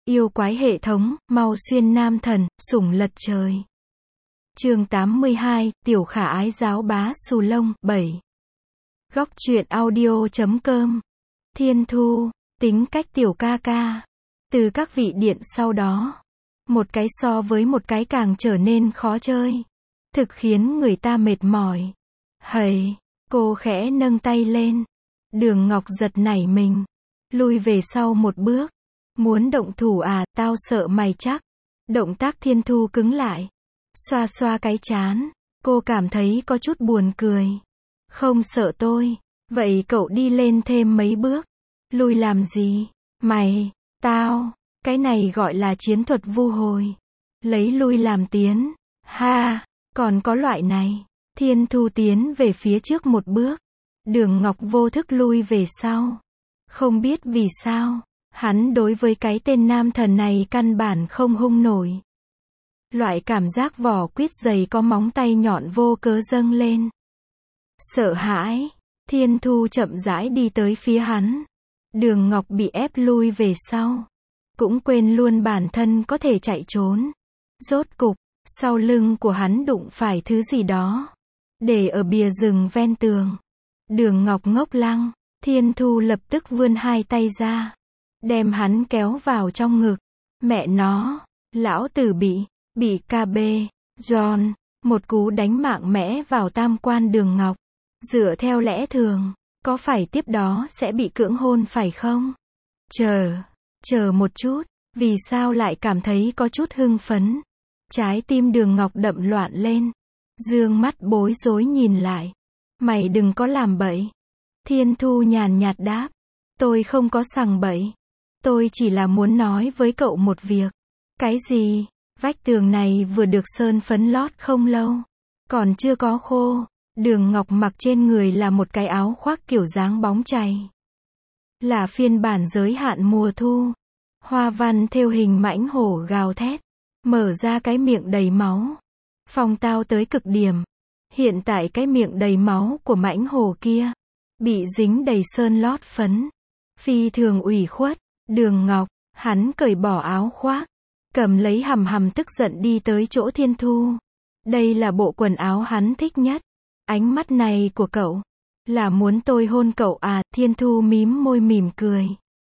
Yêu quái hệ thống, mau xuyên nam thần, sủng lật trời. Chương 82, Tiểu Khả Ái giáo bá xù lông, 7. Góc truyện audio.com. Thiên Thu, tính cách tiểu ca ca. Từ các vị điện sau đó, một cái so với một cái càng trở nên khó chơi. Thực khiến người ta mệt mỏi. Hầy, cô khẽ nâng tay lên. Đường Ngọc giật nảy mình. Lui về sau một bước. Muốn động thủ à, tao sợ mày chắc. Động tác Thiên Thu cứng lại. Xoa xoa cái trán. Cô cảm thấy có chút buồn cười. Không sợ tôi. Vậy cậu đi lên thêm mấy bước. Lui làm gì? Mày, tao. Cái này gọi là chiến thuật vu hồi. Lấy lui làm tiến. Ha, còn có loại này. Thiên Thu tiến về phía trước một bước. Đường Ngọc vô thức lui về sau. Không biết vì sao. Hắn đối với cái tên nam thần này căn bản không hung nổi. Loại cảm giác vỏ quýt dày có móng tay nhọn vô cớ dâng lên. Sợ hãi. Thiên Thu chậm rãi đi tới phía hắn. Đường Ngọc bị ép lui về sau. Cũng quên luôn bản thân có thể chạy trốn. Rốt cục, sau lưng của hắn đụng phải thứ gì đó. Để ở bìa rừng ven tường. Đường Ngọc ngốc lăng. Thiên Thu lập tức vươn hai tay ra. Đem hắn kéo vào trong ngực. Mẹ nó, lão tử bị KB, John, một cú đánh mạnh mẽ vào tam quan Đường Ngọc. Dựa theo lẽ thường, có phải tiếp đó sẽ bị cưỡng hôn phải không? Chờ một chút, vì sao lại cảm thấy có chút hưng phấn? Trái tim Đường Ngọc đập loạn lên. Dương mắt bối rối nhìn lại. Mày đừng có làm bậy. Thiên Thu nhàn nhạt đáp. Tôi không có sằng bậy. Tôi chỉ là muốn nói với cậu một việc. Cái gì? Vách tường này vừa được sơn phấn lót không lâu. Còn chưa có khô. Đường Ngọc mặc trên người là một cái áo khoác kiểu dáng bóng chày. Là phiên bản giới hạn mùa thu. Hoa văn thêu hình mãnh hổ gào thét. Mở ra cái miệng đầy máu. Phong tao tới cực điểm. Hiện tại cái miệng đầy máu của mãnh hổ kia. Bị dính đầy sơn lót phấn. Phi thường ủy khuất. Đường Ngọc, hắn cởi bỏ áo khoác. Cầm lấy hầm tức giận đi tới chỗ Thiên Thu. Đây là bộ quần áo hắn thích nhất. Ánh mắt này của cậu. Là muốn tôi hôn cậu à? Thiên Thu mím môi mỉm cười.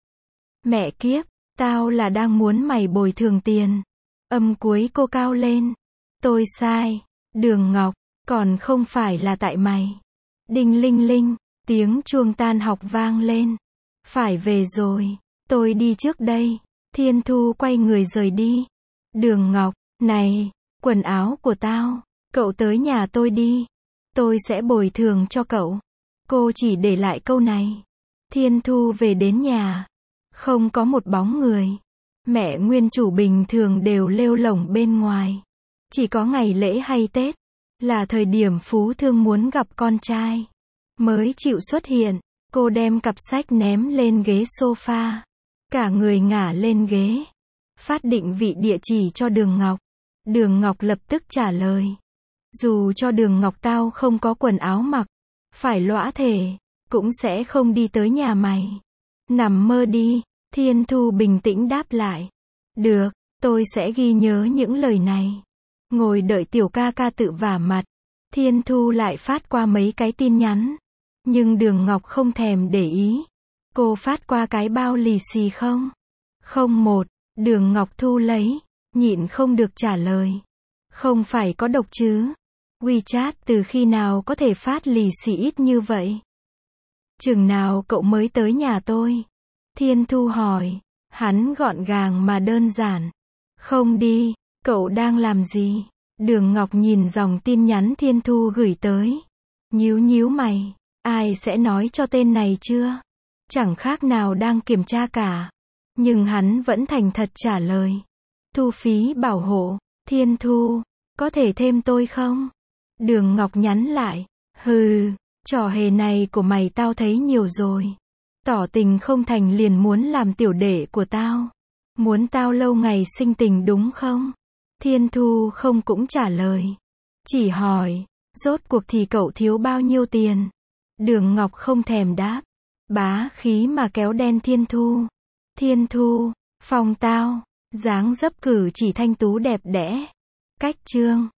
Mẹ kiếp, tao là đang muốn mày bồi thường tiền. Âm cuối cô cao lên. Tôi sai. Đường Ngọc, còn không phải là tại mày. Đinh linh linh, tiếng chuông tan học vang lên. Phải về rồi. Tôi đi trước đây. Thiên Thu quay người rời đi. Đường Ngọc, này, quần áo của tao. Cậu tới nhà tôi đi. Tôi sẽ bồi thường cho cậu. Cô chỉ để lại câu này. Thiên Thu về đến nhà. Không có một bóng người. Mẹ nguyên chủ bình thường đều lêu lổng bên ngoài. Chỉ có ngày lễ hay Tết. Là thời điểm Phú Thương muốn gặp con trai. Mới chịu xuất hiện. Cô đem cặp sách ném lên ghế sofa. Cả người ngả lên ghế. Phát định vị địa chỉ cho Đường Ngọc. Đường Ngọc lập tức trả lời. Dù cho Đường Ngọc tao không có quần áo mặc. Phải lõa thể. Cũng sẽ không đi tới nhà mày. Nằm mơ đi. Thiên Thu bình tĩnh đáp lại. Được, tôi sẽ ghi nhớ những lời này. Ngồi đợi tiểu ca ca tự vả mặt. Thiên Thu lại phát qua mấy cái tin nhắn. Nhưng Đường Ngọc không thèm để ý. Cô phát qua cái bao lì xì không? Không một. Đường Ngọc thu lấy. Nhịn không được trả lời. Không phải có độc chứ? WeChat từ khi nào có thể phát lì xì ít như vậy? Chừng nào cậu mới tới nhà tôi? Thiên Thu hỏi. Hắn gọn gàng mà đơn giản. Không đi. Cậu đang làm gì? Đường Ngọc nhìn dòng tin nhắn Thiên Thu gửi tới. Nhíu mày. Ai sẽ nói cho tên này chưa? Chẳng khác nào đang kiểm tra cả. Nhưng hắn vẫn thành thật trả lời. Thu phí bảo hộ. Thiên Thu, có thể thêm tôi không? Đường Ngọc nhắn lại. Hừ, trò hề này của mày tao thấy nhiều rồi. Tỏ tình không thành liền muốn làm tiểu đệ của tao. Muốn tao lâu ngày sinh tình đúng không? Thiên Thu không cũng trả lời. Chỉ hỏi, rốt cuộc thì cậu thiếu bao nhiêu tiền? Đường Ngọc không thèm đáp. Bá khí mà kéo đen Thiên Thu. Thiên Thu, Phong tao, dáng dấp cử chỉ thanh tú đẹp đẽ. Cách chương